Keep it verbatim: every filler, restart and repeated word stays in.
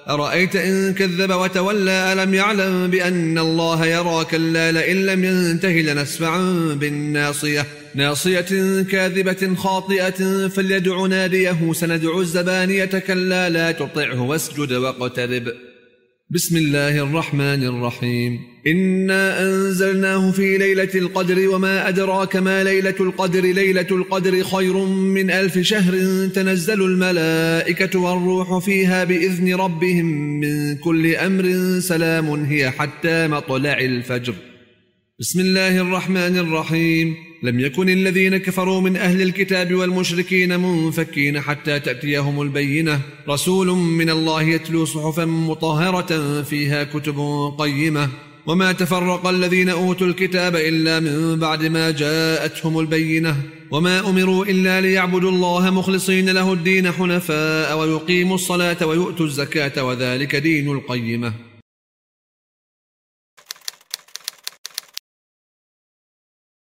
أرأيت إن كذب وتولى ألم يعلم بأن الله يرى كلا لئن لم ينته لنسفعا بالناصية ناصية كاذبة خاطئة فليدع ناديه سندع الزبانية كلا لا تطعه واسجد واقترب. بسم الله الرحمن الرحيم. إنا أنزلناه في ليلة القدر وما أدراك ما ليلة القدر ليلة القدر خير من ألف شهر تنزل الملائكة والروح فيها بإذن ربهم من كل أمر سلام هي حتى مطلع الفجر. بسم الله الرحمن الرحيم. لم يكن الذين كفروا من أهل الكتاب والمشركين منفكين حتى تأتيهم البينة رسول من الله يتلو صحفا مطهرة فيها كتب قيمة وما تفرق الذين أوتوا الكتاب إلا من بعد ما جاءتهم البينة وما أمروا إلا ليعبدوا الله مخلصين له الدين حنفاء ويقيموا الصلاة ويؤتوا الزكاة وذلك دين القيمة.